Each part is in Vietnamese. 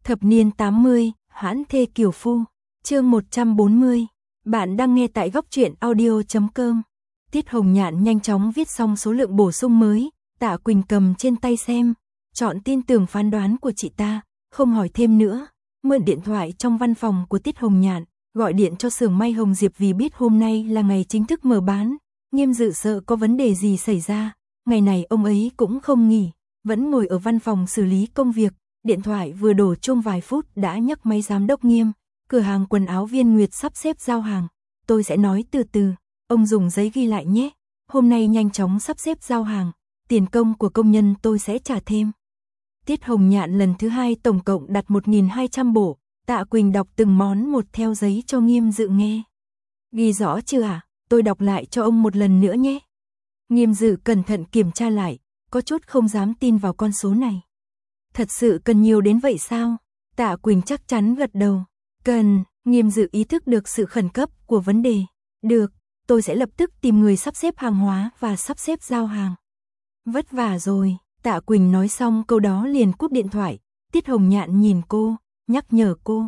Thập niên 80, hãn thê kiều phu. Chương 140. Bạn đang nghe tại góc truyện audio.com. Tiết Hồng Nhạn nhanh chóng viết xong số lượng bổ sung mới, Tạ Quỳnh cầm trên tay xem, chọn tin tưởng phán đoán của chị ta, không hỏi thêm nữa. Mượn điện thoại trong văn phòng của Tiết Hồng Nhạn, gọi điện cho xưởng may Hồng Diệp vì biết hôm nay là ngày chính thức mở bán. Nghiêm Dự sợ có vấn đề gì xảy ra, ngày này ông ấy cũng không nghỉ, vẫn ngồi ở văn phòng xử lý công việc. Điện thoại vừa đổ chuông vài phút đã nhấc máy giám đốc Nghiêm, cửa hàng quần áo Viên Nguyệt sắp xếp giao hàng. Tôi sẽ nói từ từ, ông dùng giấy ghi lại nhé. Hôm nay nhanh chóng sắp xếp giao hàng, tiền công của công nhân tôi sẽ trả thêm. Tiết Hồng Nhạn lần thứ hai tổng cộng đặt 1.200 bộ, Tạ Quỳnh đọc từng món một theo giấy cho Nghiêm Dự nghe. Ghi rõ chưa ạ? Tôi đọc lại cho ông một lần nữa nhé. Nghiêm Dự cẩn thận kiểm tra lại, có chút không dám tin vào con số này. Thật sự cần nhiều đến vậy sao? Tạ Quỳnh chắc chắn gật đầu. Cần. Nghiêm Dự ý thức được sự khẩn cấp của vấn đề. Được, tôi sẽ lập tức tìm người sắp xếp hàng hóa và sắp xếp giao hàng. Vất vả rồi. Tạ Quỳnh nói xong câu đó liền cúp điện thoại. Tiết Hồng Nhạn nhìn cô, nhắc nhở cô.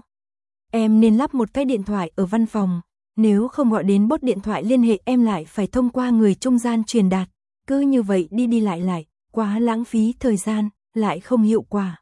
Em nên lắp một cái điện thoại ở văn phòng. Nếu không gọi đến bốt điện thoại liên hệ em lại phải thông qua người trung gian truyền đạt. Cứ như vậy đi lại, quá lãng phí thời gian, lại không hiệu quả.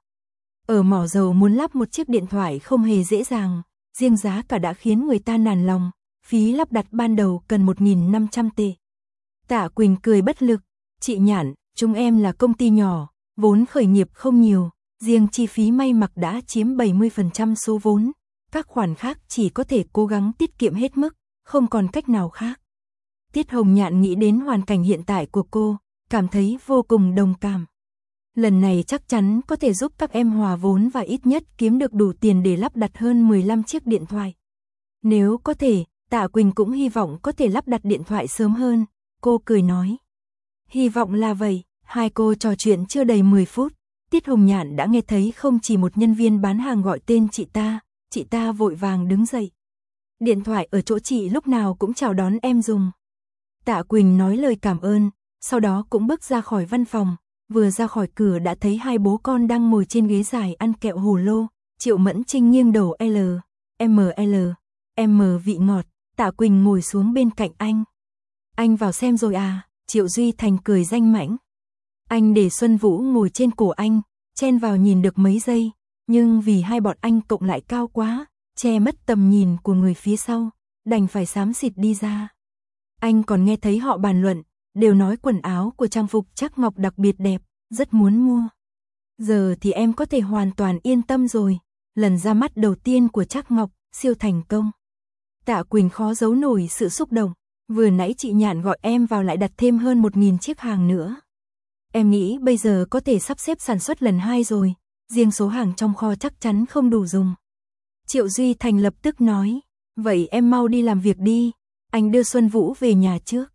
Ở mỏ dầu muốn lắp một chiếc điện thoại không hề dễ dàng, riêng giá cả đã khiến người ta nản lòng, phí lắp đặt ban đầu cần 1.500 tệ. Tạ Quỳnh cười bất lực, chị Nhạn, chúng em là công ty nhỏ, vốn khởi nghiệp không nhiều, riêng chi phí may mặc đã chiếm 70% số vốn, các khoản khác chỉ có thể cố gắng tiết kiệm hết mức, không còn cách nào khác. Tiết Hồng Nhạn nghĩ đến hoàn cảnh hiện tại của cô, cảm thấy vô cùng đồng cảm. Lần này chắc chắn có thể giúp các em hòa vốn và ít nhất kiếm được đủ tiền để lắp đặt hơn 15 chiếc điện thoại. Nếu có thể, Tạ Quỳnh cũng hy vọng có thể lắp đặt điện thoại sớm hơn, cô cười nói. Hy vọng là vậy, hai cô trò chuyện chưa đầy 10 phút, Tiết Hồng Nhạn đã nghe thấy không chỉ một nhân viên bán hàng gọi tên chị ta vội vàng đứng dậy. Điện thoại ở chỗ chị lúc nào cũng chào đón em dùng. Tạ Quỳnh nói lời cảm ơn, sau đó cũng bước ra khỏi văn phòng. Vừa ra khỏi cửa đã thấy hai bố con đang ngồi trên ghế dài ăn kẹo hồ lô. Triệu Mẫn Trinh nghiêng đầu M vị ngọt. Tạ Quỳnh ngồi xuống bên cạnh anh. Anh vào xem rồi à? Triệu Duy Thành cười danh mãnh. Anh để Xuân Vũ ngồi trên cổ anh, chen vào nhìn được mấy giây, nhưng vì hai bọn anh cộng lại cao quá, che mất tầm nhìn của người phía sau, đành phải xám xịt đi ra. Anh còn nghe thấy họ bàn luận, đều nói quần áo của trang phục Trác Ngọc đặc biệt đẹp, rất muốn mua. Giờ thì em có thể hoàn toàn yên tâm rồi, lần ra mắt đầu tiên của Trác Ngọc, siêu thành công. Tạ Quỳnh khó giấu nổi sự xúc động, vừa nãy chị Nhạn gọi em vào lại đặt thêm hơn 1.000 chiếc hàng nữa. Em nghĩ bây giờ có thể sắp xếp sản xuất lần 2 rồi, riêng số hàng trong kho chắc chắn không đủ dùng. Triệu Duy Thành lập tức nói, vậy em mau đi làm việc đi, anh đưa Xuân Vũ về nhà trước.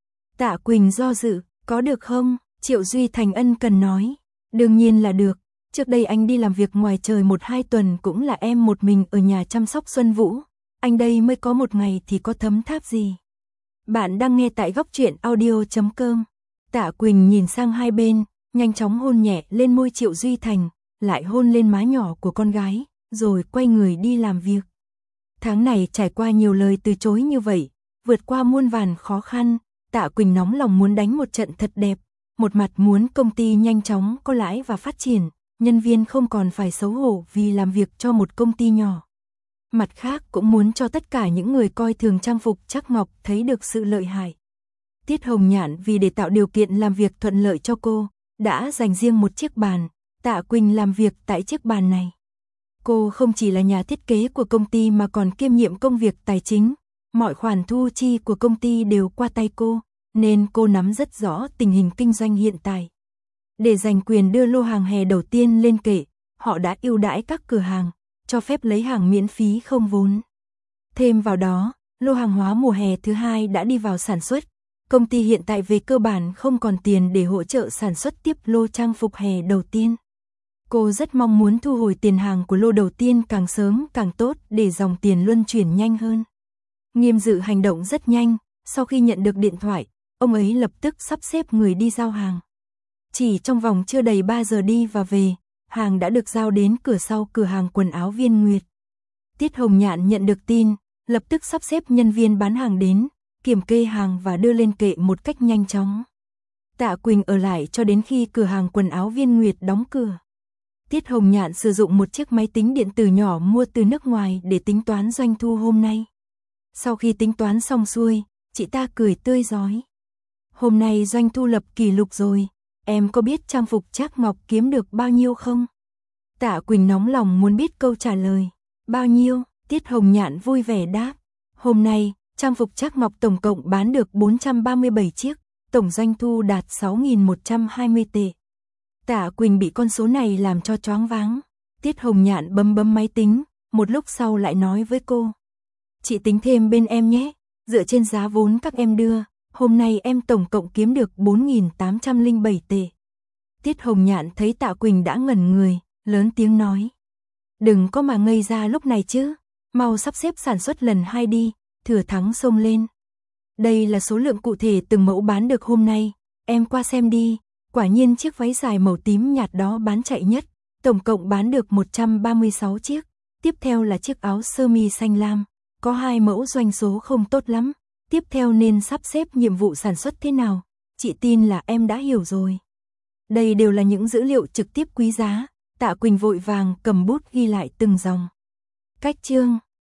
Tạ Quỳnh do dự, có được không? Triệu Duy Thành ân cần nói, đương nhiên là được, trước đây anh đi làm việc ngoài trời 1-2 tuần cũng là em một mình ở nhà chăm sóc Xuân Vũ, anh đây mới có 1 ngày thì có thấm tháp gì. Bạn đang nghe tại góc truyện audio.com. Tạ Quỳnh nhìn sang hai bên, nhanh chóng hôn nhẹ lên môi Triệu Duy Thành, lại hôn lên má nhỏ của con gái, rồi quay người đi làm việc. Tháng này trải qua nhiều lời từ chối như vậy, vượt qua muôn vàn khó khăn, Tạ Quỳnh nóng lòng muốn đánh một trận thật đẹp, một mặt muốn công ty nhanh chóng có lãi và phát triển, nhân viên không còn phải xấu hổ vì làm việc cho một công ty nhỏ. Mặt khác cũng muốn cho tất cả những người coi thường trang phục Trác Ngọc thấy được sự lợi hại. Tiết Hồng Nhạn vì để tạo điều kiện làm việc thuận lợi cho cô, đã dành riêng một chiếc bàn, Tạ Quỳnh làm việc tại chiếc bàn này. Cô không chỉ là nhà thiết kế của công ty mà còn kiêm nhiệm công việc tài chính, mọi khoản thu chi của công ty đều qua tay cô, nên cô nắm rất rõ tình hình kinh doanh hiện tại. Để giành quyền đưa lô hàng hè đầu tiên lên kệ, họ đã ưu đãi các cửa hàng, cho phép lấy hàng miễn phí không vốn. Thêm vào đó, lô hàng hóa mùa hè thứ 2 đã đi vào sản xuất. Công ty hiện tại về cơ bản không còn tiền để hỗ trợ sản xuất tiếp lô trang phục hè đầu tiên. Cô rất mong muốn thu hồi tiền hàng của lô đầu tiên càng sớm càng tốt để dòng tiền luân chuyển nhanh hơn. Nghiêm Dự hành động rất nhanh, sau khi nhận được điện thoại, ông ấy lập tức sắp xếp người đi giao hàng. Chỉ trong vòng chưa đầy 3 giờ đi và về, hàng đã được giao đến cửa sau cửa hàng quần áo Viên Nguyệt. Tiết Hồng Nhạn nhận được tin, lập tức sắp xếp nhân viên bán hàng đến, kiểm kê hàng và đưa lên kệ một cách nhanh chóng. Tạ Quỳnh ở lại cho đến khi cửa hàng quần áo Viên Nguyệt đóng cửa. Tiết Hồng Nhạn sử dụng một chiếc máy tính điện tử nhỏ mua từ nước ngoài để tính toán doanh thu hôm nay. Sau khi tính toán xong xuôi, chị ta cười tươi rói. Hôm nay doanh thu lập kỷ lục rồi, em có biết trang phục Trác Ngọc kiếm được bao nhiêu không? Tạ Quỳnh nóng lòng muốn biết câu trả lời. Bao nhiêu? Tiết Hồng Nhạn vui vẻ đáp. Hôm nay, trang phục Trác Ngọc tổng cộng bán được 437 chiếc, tổng doanh thu đạt 6.120 tệ. Tạ Quỳnh bị con số này làm cho choáng váng. Tiết Hồng Nhạn bấm máy tính, một lúc sau lại nói với cô. Chị tính thêm bên em nhé, dựa trên giá vốn các em đưa, hôm nay em tổng cộng kiếm được 4.807 tệ. Tiết Hồng Nhạn thấy Tạ Quỳnh đã ngẩn người, lớn tiếng nói. Đừng có mà ngây ra lúc này chứ, mau sắp xếp sản xuất lần 2 đi, thừa thắng xông lên. Đây là số lượng cụ thể từng mẫu bán được hôm nay, em qua xem đi, quả nhiên chiếc váy dài màu tím nhạt đó bán chạy nhất, tổng cộng bán được 136 chiếc, tiếp theo là chiếc áo sơ mi xanh lam, có 2 mẫu doanh số không tốt lắm, tiếp theo nên sắp xếp nhiệm vụ sản xuất thế nào, chị tin là em đã hiểu rồi. Đây đều là những dữ liệu trực tiếp quý giá, Tạ Quỳnh vội vàng cầm bút ghi lại từng dòng. Cách chương